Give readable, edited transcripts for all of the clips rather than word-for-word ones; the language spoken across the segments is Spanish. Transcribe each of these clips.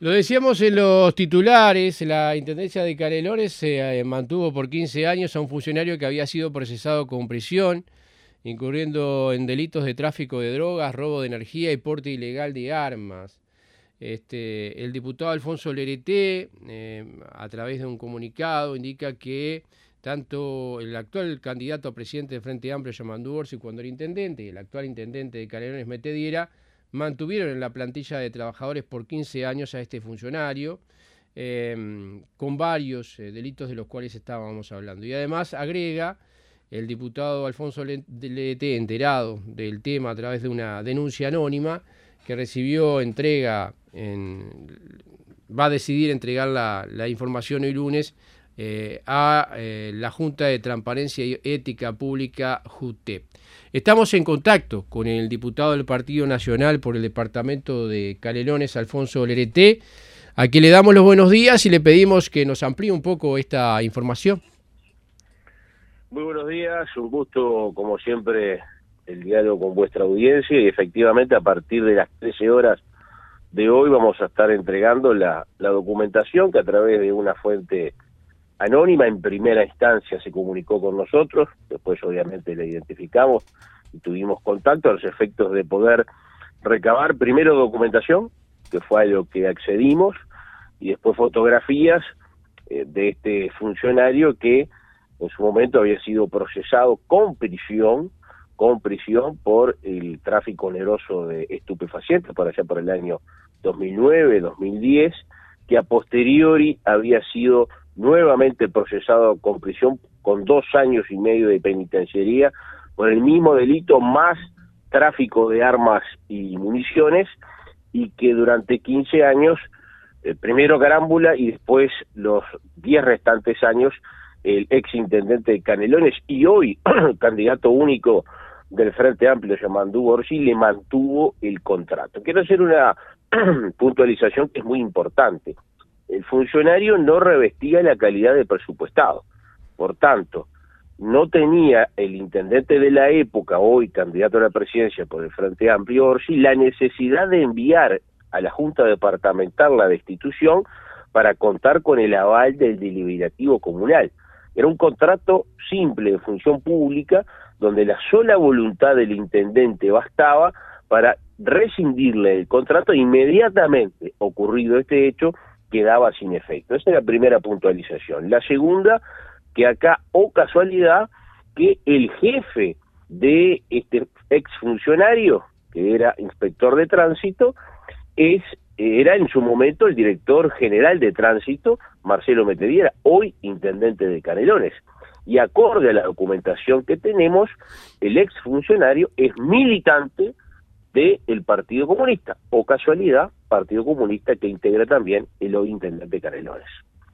Lo decíamos en los titulares, la Intendencia de Canelones se mantuvo por 15 años a un funcionario que había sido procesado con prisión, incurriendo en delitos de tráfico de drogas, robo de energía y porte ilegal de armas. El diputado Alfonso Lerete, a través de un comunicado, indica que tanto el actual candidato a presidente del Frente Amplio, Yamandu Orsi, cuando era intendente, y el actual intendente de Canelones, Mete Diera, mantuvieron en la plantilla de trabajadores por 15 años a este funcionario, con varios delitos de los cuales estábamos hablando. Y además agrega el diputado Alfonso Lerete, enterado del tema a través de una denuncia anónima, que recibió va a decidir entregar la información hoy lunes a la Junta de Transparencia y Ética Pública, JUTEP. Estamos en contacto con el diputado del Partido Nacional por el departamento de Canelones, Alfonso Lerete, a quien le damos los buenos días y le pedimos que nos amplíe un poco esta información. Muy buenos días, un gusto como siempre el diálogo con vuestra audiencia y efectivamente a partir de las 13 horas de hoy vamos a estar entregando la documentación que a través de una fuente anónima en primera instancia se comunicó con nosotros, después obviamente la identificamos y tuvimos contacto a los efectos de poder recabar primero documentación, que fue a lo que accedimos, y después fotografías de este funcionario que en su momento había sido procesado con prisión por el tráfico oneroso de estupefacientes por allá por el año 2009, 2010, que a posteriori había sido nuevamente procesado con prisión con 2 años y medio de penitenciaría por el mismo delito más tráfico de armas y municiones, y que durante 15 años, primero Carámbula y después los 10 restantes años, el ex intendente de Canelones y hoy candidato único del Frente Amplio, Yamandu Orsi, le mantuvo el contrato. Quiero hacer una puntualización que es muy importante. El funcionario no revestía la calidad de presupuestado, por tanto, no tenía el intendente de la época, hoy candidato a la presidencia por el Frente Amplio Orsi, la necesidad de enviar a la Junta Departamental la destitución para contar con el aval del deliberativo comunal. Era un contrato simple de función pública, donde la sola voluntad del intendente bastaba para rescindirle el contrato e inmediatamente ocurrido este hecho quedaba sin efecto. Esa es la primera puntualización. La segunda, que acá, o casualidad, que el jefe de este exfuncionario, que era inspector de tránsito, era en su momento el director general de tránsito, Marcelo Mete Diera, hoy intendente de Canelones. Y acorde a la documentación que tenemos, el exfuncionario es militante del Partido Comunista, o casualidad, Partido Comunista que integra también el hoy intendente de Canelones.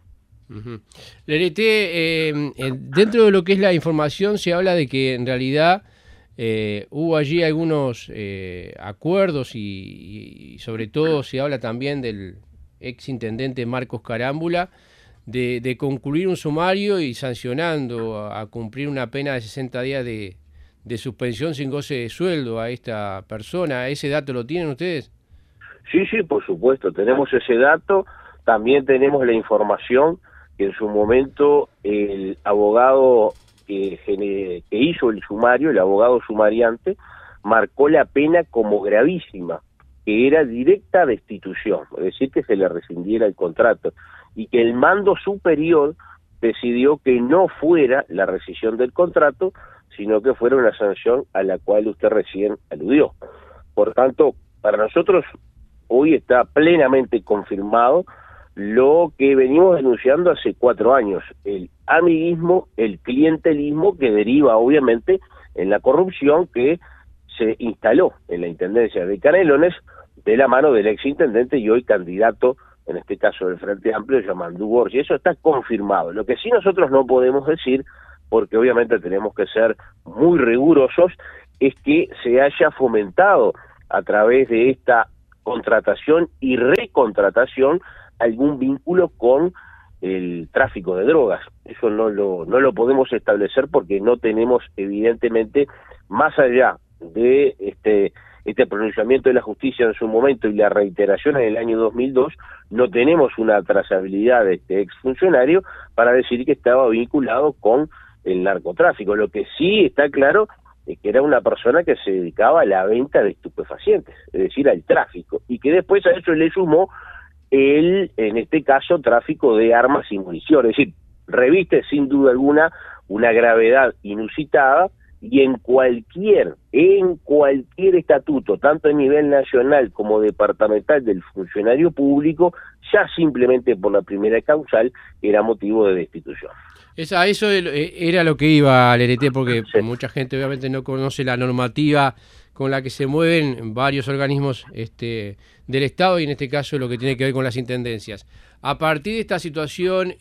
Lerete, dentro de lo que es la información se habla de que en realidad hubo allí algunos acuerdos y sobre todo se habla también del ex intendente Marcos Carámbula de concluir un sumario y sancionando a cumplir una pena de 60 días de suspensión sin goce de sueldo a esta persona. ¿Ese dato lo tienen ustedes? Sí, por supuesto, tenemos ese dato. También tenemos la información que en su momento el abogado que hizo el sumario, el abogado sumariante, marcó la pena como gravísima, que era directa destitución, es decir, que se le rescindiera el contrato, y que el mando superior decidió que no fuera la rescisión del contrato, sino que fuera una sanción a la cual usted recién aludió. Por tanto, para nosotros hoy está plenamente confirmado lo que venimos denunciando hace 4 años, el amiguismo, el clientelismo que deriva obviamente en la corrupción que se instaló en la Intendencia de Canelones de la mano del exintendente y hoy candidato, en este caso del Frente Amplio, Yamandu Orsi. Eso está confirmado. Lo que sí nosotros no podemos decir, porque obviamente tenemos que ser muy rigurosos, es que se haya fomentado a través de esta contratación y recontratación algún vínculo con el tráfico de drogas. Eso no lo podemos establecer porque no tenemos evidentemente, más allá de este pronunciamiento de la justicia en su momento y la reiteración en el año 2002, no tenemos una trazabilidad de este exfuncionario para decir que estaba vinculado con el narcotráfico. Lo que sí está claro es que era una persona que se dedicaba a la venta de estupefacientes, es decir, al tráfico, y que después a eso le sumó en este caso, tráfico de armas y munición. Es decir, reviste sin duda alguna una gravedad inusitada, y en cualquier estatuto, tanto a nivel nacional como departamental del funcionario público, ya simplemente por la primera causal era motivo de destitución. Eso era lo que iba al LRT, porque sí, mucha gente obviamente no conoce la normativa con la que se mueven varios organismos del Estado, y en este caso lo que tiene que ver con las intendencias. A partir de esta situación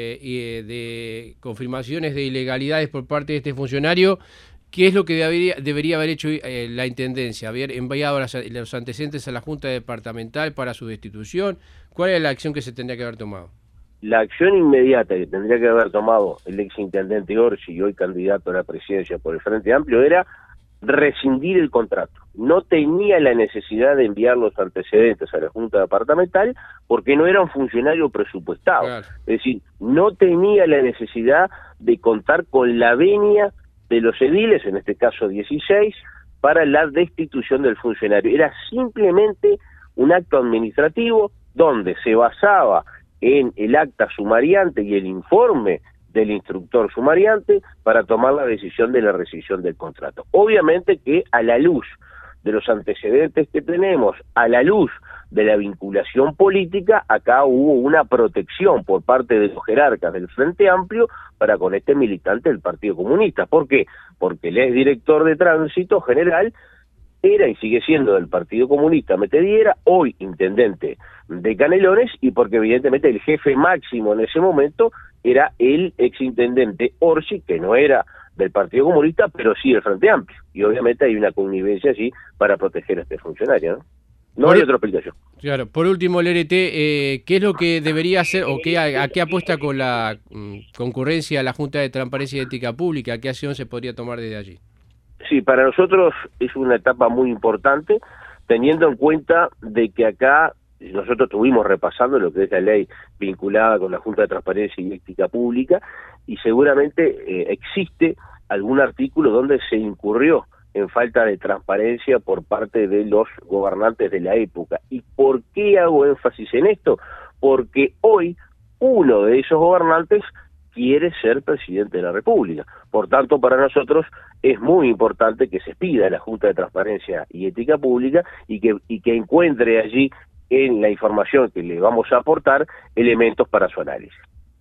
y de confirmaciones de ilegalidades por parte de este funcionario, ¿qué es lo que debería haber hecho la Intendencia? ¿Haber enviado los antecedentes a la Junta Departamental para su destitución? ¿Cuál es la acción que se tendría que haber tomado? La acción inmediata que tendría que haber tomado el exintendente Orsi, y hoy candidato a la presidencia por el Frente Amplio, era rescindir el contrato. No tenía la necesidad de enviar los antecedentes a la Junta Departamental porque no era un funcionario presupuestado. Claro. Es decir, no tenía la necesidad de contar con la venia de los ediles, en este caso 16, para la destitución del funcionario. Era simplemente un acto administrativo donde se basaba en el acta sumariante y el informe del instructor sumariante para tomar la decisión de la rescisión del contrato. Obviamente que a la luz de los antecedentes que tenemos, a la luz de la vinculación política, acá hubo una protección por parte de los jerarcas del Frente Amplio para con este militante del Partido Comunista. ¿Por qué? Porque el exdirector de Tránsito General era y sigue siendo del Partido Comunista Metediera, hoy intendente de Canelones, y porque evidentemente el jefe máximo en ese momento era el exintendente Orsi, que no era del Partido Comunista, pero sí del Frente Amplio, y obviamente hay una connivencia allí para proteger a este funcionario, ¿no? No hay otra explicación. Claro. Por último, LRT, ¿qué es lo que debería hacer o a qué apuesta con la concurrencia a la Junta de Transparencia y Ética Pública? ¿Qué acción se podría tomar desde allí? Sí, para nosotros es una etapa muy importante, teniendo en cuenta de que acá nosotros estuvimos repasando lo que es la ley vinculada con la Junta de Transparencia y Ética Pública, y seguramente existe algún artículo donde se incurrió en falta de transparencia por parte de los gobernantes de la época. ¿Y por qué hago énfasis en esto? Porque hoy uno de esos gobernantes quiere ser presidente de la República. Por tanto, para nosotros es muy importante que se pida a la Junta de Transparencia y Ética Pública y que encuentre allí en la información que le vamos a aportar elementos para su análisis.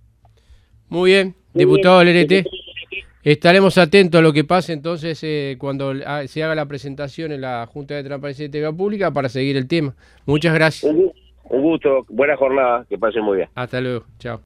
Muy bien, diputado LRT. Estaremos atentos a lo que pase entonces cuando se haga la presentación en la Junta de Transparencia y Ética Pública para seguir el tema. Muchas gracias. Un gusto, buena jornada, que pasen muy bien. Hasta luego, chao.